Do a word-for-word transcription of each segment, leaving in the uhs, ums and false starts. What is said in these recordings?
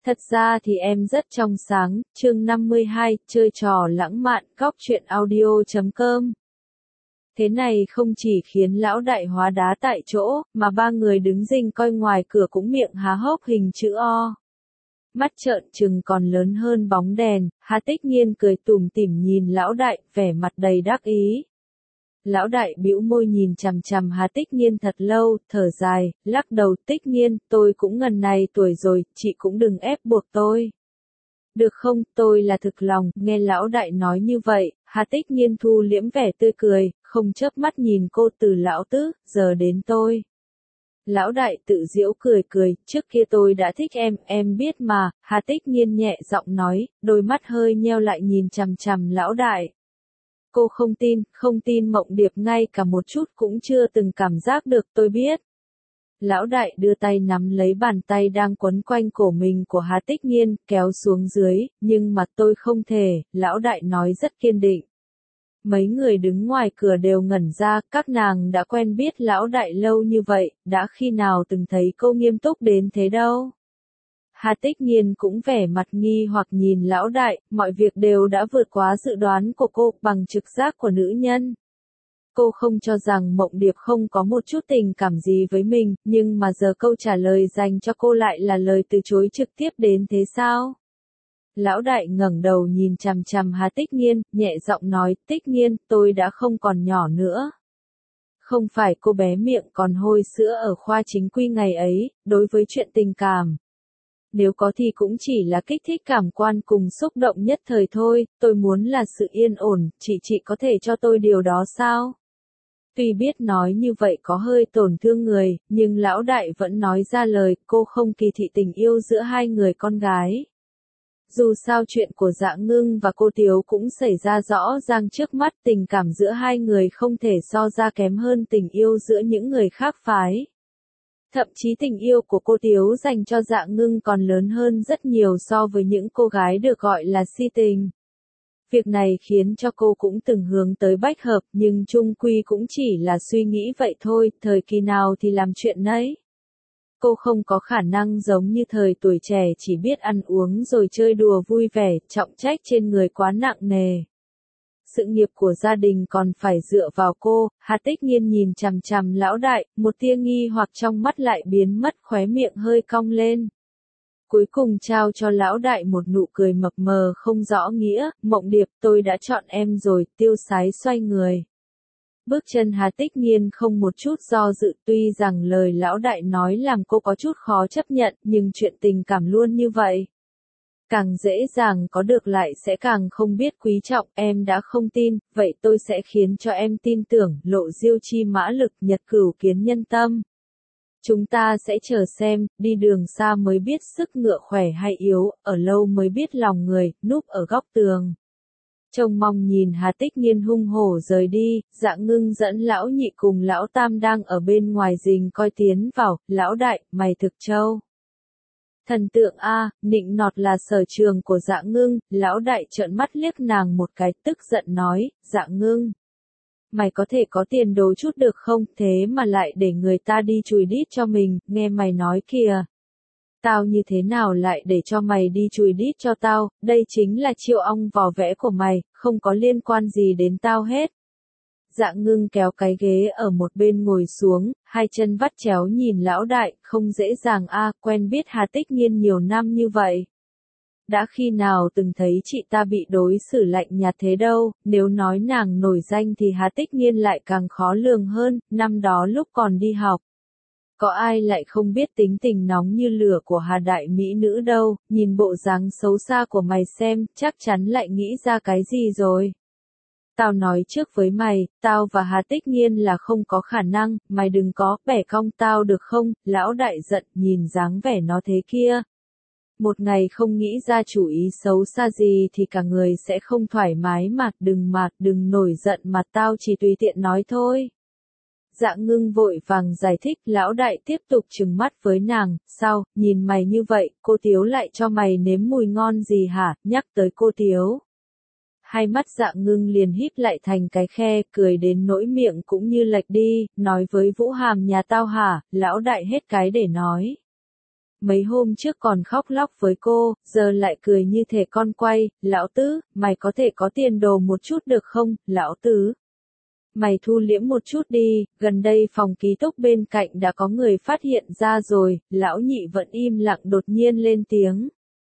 Thật ra thì em rất trong sáng, chương năm mươi hai, chơi trò lãng mạn, góc truyện audio chấm com. Thế này không chỉ khiến lão đại hóa đá tại chỗ, mà ba người đứng rình coi ngoài cửa cũng miệng há hốc hình chữ O. Mắt trợn trừng còn lớn hơn bóng đèn, Hà Tích Nhiên cười tủm tỉm nhìn lão đại, vẻ mặt đầy đắc ý. Lão đại bĩu môi nhìn chằm chằm Hà Tích Nhiên thật lâu, thở dài, lắc đầu. Tích Nhiên, tôi cũng ngần này tuổi rồi, chị cũng đừng ép buộc tôi. Được không, tôi là thực lòng. Nghe lão đại nói như vậy, Hà Tích Nhiên thu liễm vẻ tươi cười, không chớp mắt nhìn cô. Từ lão tứ, giờ đến tôi. Lão đại tự giễu cười cười, trước kia tôi đã thích em, em biết mà. Hà Tích Nhiên nhẹ giọng nói, đôi mắt hơi nheo lại nhìn chằm chằm lão đại. Cô không tin, không tin Mộng Điệp ngay cả một chút cũng chưa từng cảm giác được. Tôi biết. Lão đại đưa tay nắm lấy bàn tay đang quấn quanh cổ mình của Hà Tích Nhiên, kéo xuống dưới, nhưng mà tôi không thể, lão đại nói rất kiên định. Mấy người đứng ngoài cửa đều ngẩn ra, các nàng đã quen biết lão đại lâu như vậy, đã khi nào từng thấy cô nghiêm túc đến thế đâu. Hà Tích Nhiên cũng vẻ mặt nghi hoặc nhìn lão đại, mọi việc đều đã vượt quá dự đoán của cô, bằng trực giác của nữ nhân. Cô không cho rằng Mộng Điệp không có một chút tình cảm gì với mình, nhưng mà giờ câu trả lời dành cho cô lại là lời từ chối trực tiếp đến thế sao? Lão đại ngẩng đầu nhìn chằm chằm Hà Tích Nhiên, nhẹ giọng nói, Tích Nhiên, tôi đã không còn nhỏ nữa. Không phải cô bé miệng còn hôi sữa ở khoa chính quy ngày ấy, đối với chuyện tình cảm. Nếu có thì cũng chỉ là kích thích cảm quan cùng xúc động nhất thời thôi, tôi muốn là sự yên ổn, chị chị có thể cho tôi điều đó sao? Tuy biết nói như vậy có hơi tổn thương người, nhưng lão đại vẫn nói ra lời, cô không kỳ thị tình yêu giữa hai người con gái. Dù sao chuyện của Dạ Ngưng và cô Tiếu cũng xảy ra rõ ràng trước mắt, tình cảm giữa hai người không thể so ra kém hơn tình yêu giữa những người khác phái. Thậm chí tình yêu của cô Tiếu dành cho Dạ Ngưng còn lớn hơn rất nhiều so với những cô gái được gọi là si tình. Việc này khiến cho cô cũng từng hướng tới bách hợp, nhưng chung quy cũng chỉ là suy nghĩ vậy thôi, thời kỳ nào thì làm chuyện nấy. Cô không có khả năng giống như thời tuổi trẻ chỉ biết ăn uống rồi chơi đùa vui vẻ, trọng trách trên người quá nặng nề. Sự nghiệp của gia đình còn phải dựa vào cô. Hà Tích Nhiên nhìn chằm chằm lão đại, một tia nghi hoặc trong mắt lại biến mất, khóe miệng hơi cong lên. Cuối cùng trao cho lão đại một nụ cười mập mờ không rõ nghĩa, Mộng Điệp, tôi đã chọn em rồi. Tiêu Sái xoay người. Bước chân Hà Tích Nhiên không một chút do dự, tuy rằng lời lão đại nói làm cô có chút khó chấp nhận, nhưng chuyện tình cảm luôn như vậy. Càng dễ dàng có được lại sẽ càng không biết quý trọng. Em đã không tin, vậy tôi sẽ khiến cho em tin tưởng. Lộ diêu chi mã lực, nhật cửu kiến nhân tâm. Chúng ta sẽ chờ xem, đi đường xa mới biết sức ngựa khỏe hay yếu, ở lâu mới biết lòng người, núp ở góc tường. Trông mong nhìn Hà Tích Nhiên hung hổ rời đi, Dạ Ngưng dẫn lão nhị cùng lão tam đang ở bên ngoài rình coi tiến vào, lão đại, mày thực trâu. Thần tượng A, nịnh nọt là sở trường của Dạ Ngưng, lão đại trợn mắt liếc nàng một cái, tức giận nói, Dạ Ngưng. Mày có thể có tiền đồ chút được không, thế mà lại để người ta đi chùi đít cho mình, nghe mày nói kìa. Tao như thế nào lại để cho mày đi chùi đít cho tao, đây chính là chiêu ong vò vẽ của mày, không có liên quan gì đến tao hết. Dạ Ngưng kéo cái ghế ở một bên ngồi xuống, hai chân vắt chéo nhìn lão đại, không dễ dàng a, quen biết Hà Tích Nhiên nhiều năm như vậy. Đã khi nào từng thấy chị ta bị đối xử lạnh nhạt thế đâu, nếu nói nàng nổi danh thì Hà Tích Nhiên lại càng khó lường hơn, năm đó lúc còn đi học. Có ai lại không biết tính tình nóng như lửa của Hà đại mỹ nữ đâu, nhìn bộ dáng xấu xa của mày xem, chắc chắn lại nghĩ ra cái gì rồi. Tao nói trước với mày, tao và Hà Tích Nhiên là không có khả năng, mày đừng có bẻ cong tao được không, lão đại giận nhìn dáng vẻ nó thế kia. Một ngày không nghĩ ra chủ ý xấu xa gì thì cả người sẽ không thoải mái mà, đừng mà, đừng nổi giận mà tao chỉ tùy tiện nói thôi. Dạ Ngưng vội vàng giải thích, lão đại tiếp tục trừng mắt với nàng, sao, nhìn mày như vậy, cô Tiếu lại cho mày nếm mùi ngon gì hả, nhắc tới cô Tiếu. Hai mắt Dạ Ngưng liền híp lại thành cái khe, cười đến nỗi miệng cũng như lệch đi, nói với Vũ Hàm nhà tao hả, lão đại hết cái để nói. mấy hôm trước còn khóc lóc với cô, giờ lại cười như thể con quay, lão tứ, mày có thể có tiền đồ một chút được không, lão tứ? Mày thu liễm một chút đi, gần đây phòng ký túc bên cạnh đã có người phát hiện ra rồi, lão nhị vẫn im lặng đột nhiên lên tiếng.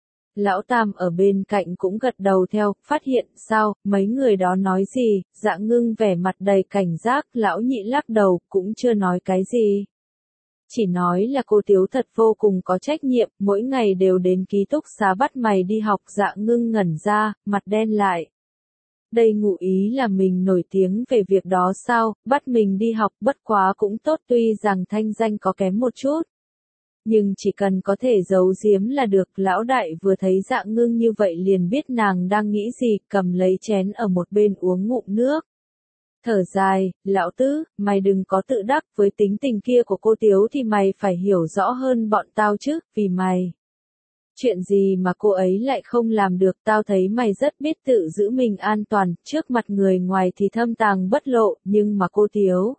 Lão tam ở bên cạnh cũng gật đầu theo, phát hiện sao, mấy người đó nói gì, Dạ Ngưng vẻ mặt đầy cảnh giác, lão nhị lắc đầu, cũng chưa nói cái gì. Chỉ nói là cô Tiếu thật vô cùng có trách nhiệm, mỗi ngày đều đến ký túc xá bắt mày đi học. Dạ Ngưng ngẩn ra, mặt đen lại. Đây ngụ ý là mình nổi tiếng về việc đó sao, bắt mình đi học bất quá cũng tốt tuy rằng thanh danh có kém một chút. Nhưng chỉ cần có thể giấu giếm là được, lão đại vừa thấy Dạ Ngưng như vậy liền biết nàng đang nghĩ gì, cầm lấy chén ở một bên uống ngụm nước. Thở dài, lão tứ, mày đừng có tự đắc với tính tình kia của cô Tiếu thì mày phải hiểu rõ hơn bọn tao chứ, vì mày. Chuyện gì mà cô ấy lại không làm được, tao thấy mày rất biết tự giữ mình an toàn, trước mặt người ngoài thì thâm tàng bất lộ, nhưng mà cô Tiếu.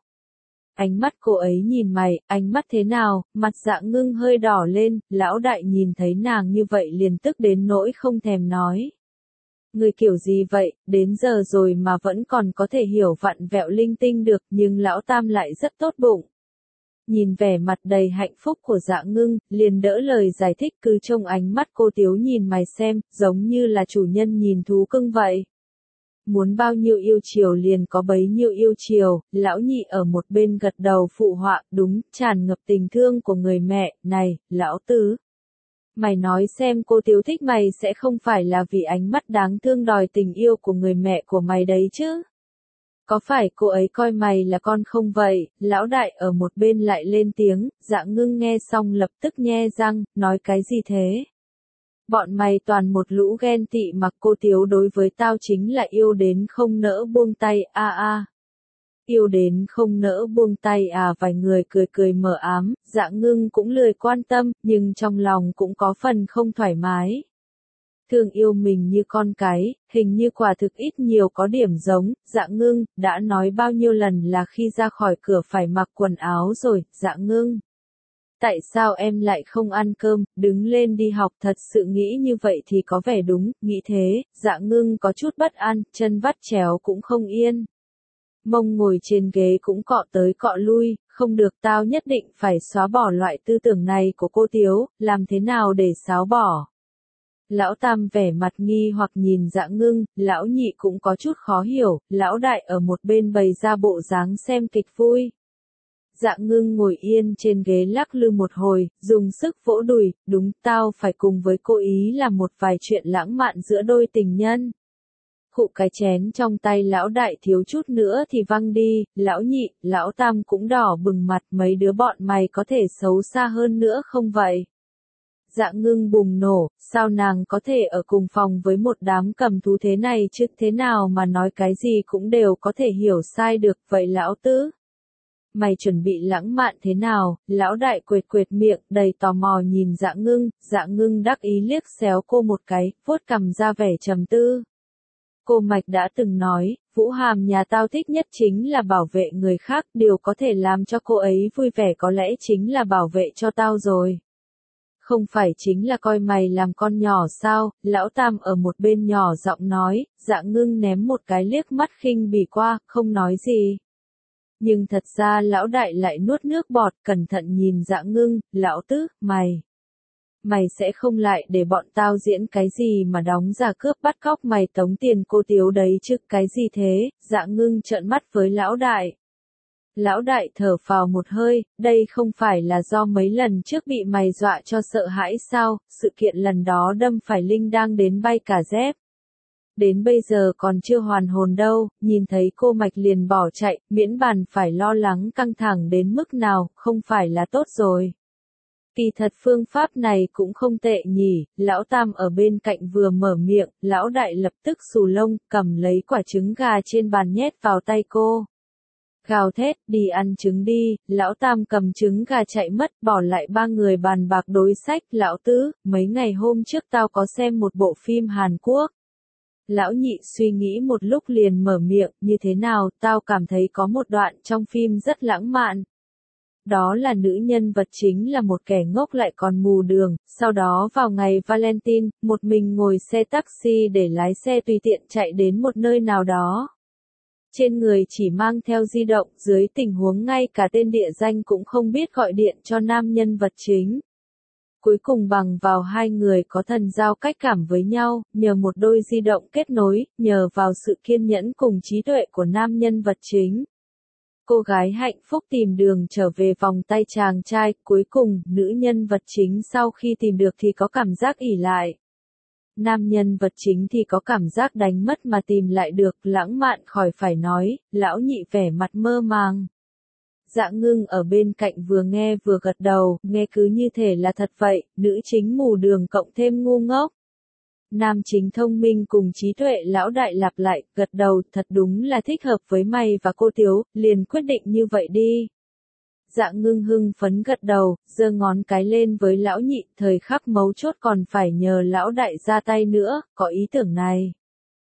Ánh mắt cô ấy nhìn mày, ánh mắt thế nào, mặt Dạ Ngưng hơi đỏ lên, lão đại nhìn thấy nàng như vậy liền tức đến nỗi không thèm nói. Người kiểu gì vậy, đến giờ rồi mà vẫn còn có thể hiểu vặn vẹo linh tinh được, nhưng lão tam lại rất tốt bụng. Nhìn vẻ mặt đầy hạnh phúc của Dạ Ngưng, liền đỡ lời giải thích, cứ trông ánh mắt cô Tiếu nhìn mày xem, giống như là chủ nhân nhìn thú cưng vậy. Muốn bao nhiêu yêu chiều liền có bấy nhiêu yêu chiều, lão nhị ở một bên gật đầu phụ họa, đúng, tràn ngập tình thương của người mẹ, này, lão tứ. Mày nói xem cô Tiếu thích mày sẽ không phải là vì ánh mắt đáng thương đòi tình yêu của người mẹ của mày đấy chứ? Có phải cô ấy coi mày là con không vậy? Lão đại ở một bên lại lên tiếng, Dạ Ngưng nghe xong lập tức nhe răng, nói cái gì thế? Bọn mày toàn một lũ ghen tị mà cô Tiếu đối với tao chính là yêu đến không nỡ buông tay, a a. Yêu đến không nỡ buông tay à, vài người cười cười mờ ám, Dạ Ngưng cũng lười quan tâm, nhưng trong lòng cũng có phần không thoải mái. Thương yêu mình như con cái, hình như quả thực ít nhiều có điểm giống, Dạ Ngưng, đã nói bao nhiêu lần là khi ra khỏi cửa phải mặc quần áo rồi, Dạ Ngưng. Tại sao em lại không ăn cơm, đứng lên đi học, thật sự nghĩ như vậy thì có vẻ đúng, nghĩ thế, Dạ Ngưng có chút bất an, chân vắt chéo cũng không yên. Mông ngồi trên ghế cũng cọ tới cọ lui, không được, tao nhất định phải xóa bỏ loại tư tưởng này của cô Tiếu, làm thế nào để xóa bỏ? Lão tam vẻ mặt nghi hoặc nhìn Dạ Ngưng, lão nhị cũng có chút khó hiểu, lão đại ở một bên bày ra bộ dáng xem kịch vui. Dạ Ngưng ngồi yên trên ghế lắc lư một hồi, dùng sức vỗ đùi, đúng, tao phải cùng với cô ý làm một vài chuyện lãng mạn giữa đôi tình nhân. Khụ, cái chén trong tay lão đại thiếu chút nữa thì văng đi, lão nhị, lão tam cũng đỏ bừng mặt, mấy đứa bọn mày có thể xấu xa hơn nữa không vậy? Dạ Ngưng bùng nổ, sao nàng có thể ở cùng phòng với một đám cầm thú thế này chứ, thế nào mà nói cái gì cũng đều có thể hiểu sai được, vậy lão tứ? Mày chuẩn bị lãng mạn thế nào? Lão đại quệt quệt miệng, đầy tò mò nhìn Dạ Ngưng, Dạ Ngưng đắc ý liếc xéo cô một cái, vuốt cằm ra vẻ trầm tư. Cô Mạch đã từng nói, Vũ Hàm nhà tao thích nhất chính là bảo vệ người khác, điều có thể làm cho cô ấy vui vẻ có lẽ chính là bảo vệ cho tao rồi. Không phải chính là coi mày làm con nhỏ sao? Lão tam ở một bên nhỏ giọng nói, Dạ Ngưng ném một cái liếc mắt khinh bỉ qua, không nói gì. Nhưng thật ra lão đại lại nuốt nước bọt, cẩn thận nhìn Dạ Ngưng, lão tứ, mày. Mày sẽ không lại để bọn tao diễn cái gì mà đóng giả cướp bắt cóc mày tống tiền cô Tiếu đấy chứ, cái gì thế? Dạ Ngưng trợn mắt với lão đại. Lão đại thở phào một hơi, đây không phải là do mấy lần trước bị mày dọa cho sợ hãi sao, sự kiện lần đó đâm phải Linh đang đến bay cả dép. Đến bây giờ còn chưa hoàn hồn đâu, nhìn thấy cô Mạch liền bỏ chạy, miễn bàn phải lo lắng căng thẳng đến mức nào, không phải là tốt rồi. Kỳ thật phương pháp này cũng không tệ nhỉ, lão tam ở bên cạnh vừa mở miệng, lão đại lập tức xù lông, cầm lấy quả trứng gà trên bàn nhét vào tay cô. Gào thét, đi ăn trứng đi, lão tam cầm trứng gà chạy mất, bỏ lại ba người bàn bạc đối sách, lão tứ, mấy ngày hôm trước tao có xem một bộ phim Hàn Quốc. Lão nhị suy nghĩ một lúc liền mở miệng, như thế nào, tao cảm thấy có một đoạn trong phim rất lãng mạn. đó là nữ nhân vật chính là một kẻ ngốc lại còn mù đường, sau đó vào ngày Valentine, một mình ngồi xe taxi để lái xe tùy tiện chạy đến một nơi nào đó. Trên người chỉ mang theo di động, dưới tình huống ngay cả tên địa danh cũng không biết gọi điện cho nam nhân vật chính. Cuối cùng bằng vào hai người có thần giao cách cảm với nhau, nhờ một đôi di động kết nối, nhờ vào sự kiên nhẫn cùng trí tuệ của nam nhân vật chính. Cô gái hạnh phúc tìm đường trở về vòng tay chàng trai, cuối cùng, nữ nhân vật chính sau khi tìm được thì có cảm giác ỷ lại. Nam nhân vật chính thì có cảm giác đánh mất mà tìm lại được, lãng mạn khỏi phải nói, lão nhị vẻ mặt mơ màng. Dạ Ngưng ở bên cạnh vừa nghe vừa gật đầu, nghe cứ như thể là thật vậy, nữ chính mù đường cộng thêm ngu ngốc. Nam chính thông minh cùng trí tuệ lão đại lặp lại, gật đầu, thật đúng là thích hợp với mày và cô Tiếu, liền quyết định như vậy đi. Dạ Ngưng hưng phấn gật đầu, giơ ngón cái lên với lão nhị, thời khắc mấu chốt còn phải nhờ lão đại ra tay nữa, có ý tưởng này.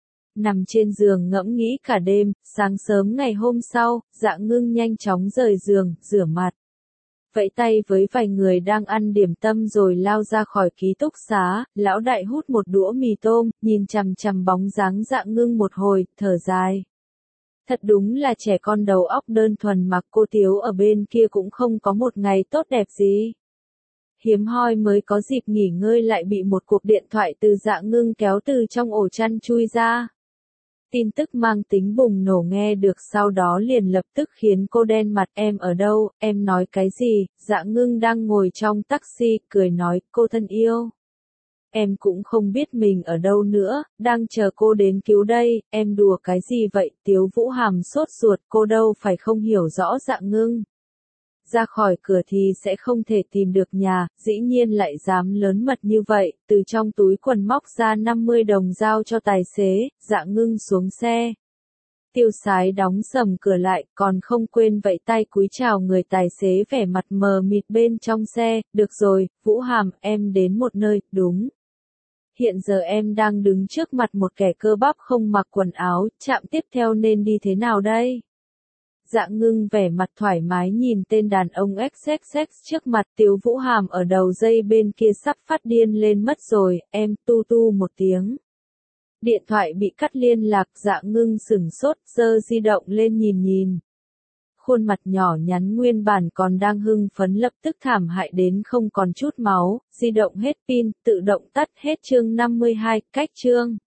Nằm trên giường ngẫm nghĩ cả đêm, sáng sớm ngày hôm sau, Dạ Ngưng nhanh chóng rời giường, rửa mặt. Vẫy tay với vài người đang ăn điểm tâm rồi lao ra khỏi ký túc xá, lão đại hút một đũa mì tôm, nhìn chằm chằm bóng dáng Dạ Ngưng một hồi, thở dài. Thật đúng là trẻ con đầu óc đơn thuần mà cô Tiếu ở bên kia cũng không có một ngày tốt đẹp gì. Hiếm hoi mới có dịp nghỉ ngơi lại bị một cuộc điện thoại từ Dạ Ngưng kéo từ trong ổ chăn chui ra. Tin tức mang tính bùng nổ nghe được sau đó liền lập tức khiến cô đen mặt. Em ở đâu, em nói cái gì? Dạ Ngưng đang ngồi trong taxi, cười nói, cô thân yêu. Em cũng không biết mình ở đâu nữa, đang chờ cô đến cứu đây, em đùa cái gì vậy? Tiếu Vũ Hàm sốt ruột, cô đâu phải không hiểu rõ Dạ Ngưng. Ra khỏi cửa thì sẽ không thể tìm được nhà, dĩ nhiên lại dám lớn mật như vậy, từ trong túi quần móc ra năm mươi đồng giao cho tài xế, Dạ Ngưng xuống xe. Tiêu Sái đóng sầm cửa lại, còn không quên vẫy tay cúi chào người tài xế vẻ mặt mờ mịt bên trong xe, được rồi, Vũ Hàm, em đến một nơi, đúng. Hiện giờ em đang đứng trước mặt một kẻ cơ bắp không mặc quần áo, chạm tiếp theo nên đi thế nào đây? Dạ Ngưng vẻ mặt thoải mái nhìn tên đàn ông ích xích xích trước mặt. Tiếu Vũ Hàm ở đầu dây bên kia sắp phát điên lên mất rồi, em tu tu một tiếng. Điện thoại bị cắt liên lạc. Dạ Ngưng sửng sốt, giơ di động lên nhìn nhìn. Khuôn mặt nhỏ nhắn nguyên bản còn đang hưng phấn lập tức thảm hại đến không còn chút máu, di động hết pin, tự động tắt hết. Chương năm mươi hai, cách chương.